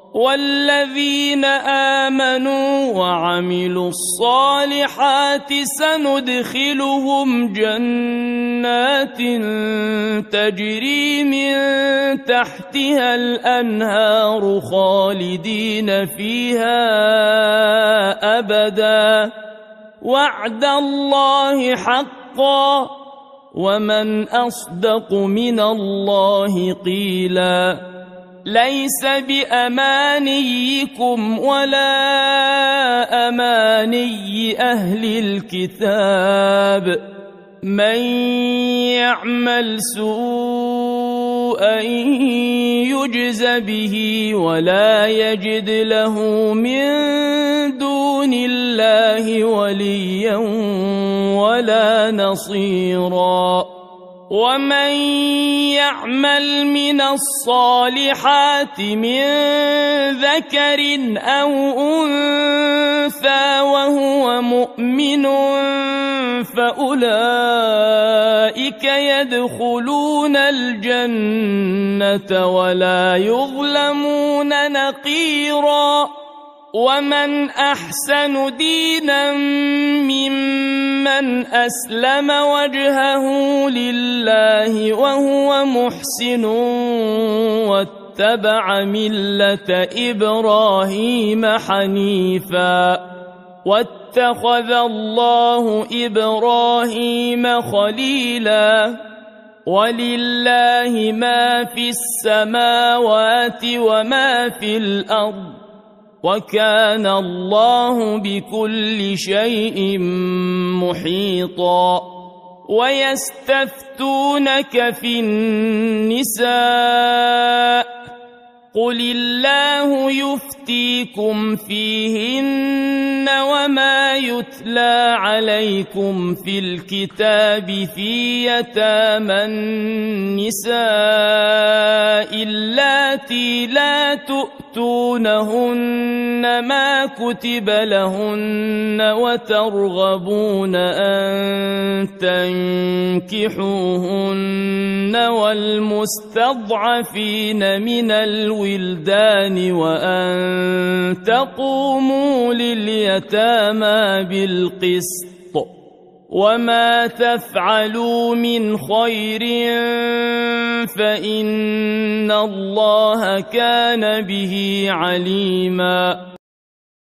والذين آمنوا وعملوا الصالحات سندخلهم جنات تجري من تحتها الأنهار خالدين فيها أبدا وعد الله حقا ومن أصدق من الله قيلا ليس بأمانيكم ولا أماني أهل الكتاب من يعمل سوءا يجز به ولا يجد له من دون الله وليا ولا نصيرا ومن يعمل من الصالحات من ذكر أو أنثى وهو مؤمن فأولئك يدخلون الجنة ولا يظلمون نقيرا ومن أحسن دينا ممن أسلم وجهه لله وهو محسن واتبع ملة إبراهيم حنيفا واتخذ الله إبراهيم خليلا ولله ما في السماوات وما في الأرض وكان الله بكل شيء محيطا ويستفتونك في النساء قل الله يفتيكم فيهن وما يتلى عليكم في الكتاب في يتامى النساء اللاتي لا تؤتونهن ما كتب لهن وترغبون أن تنكحوهن والمستضعفين من الولدان وأن تقوموا لليتامى بالقسط وما تفعلوا من خير فإن الله كان به عليما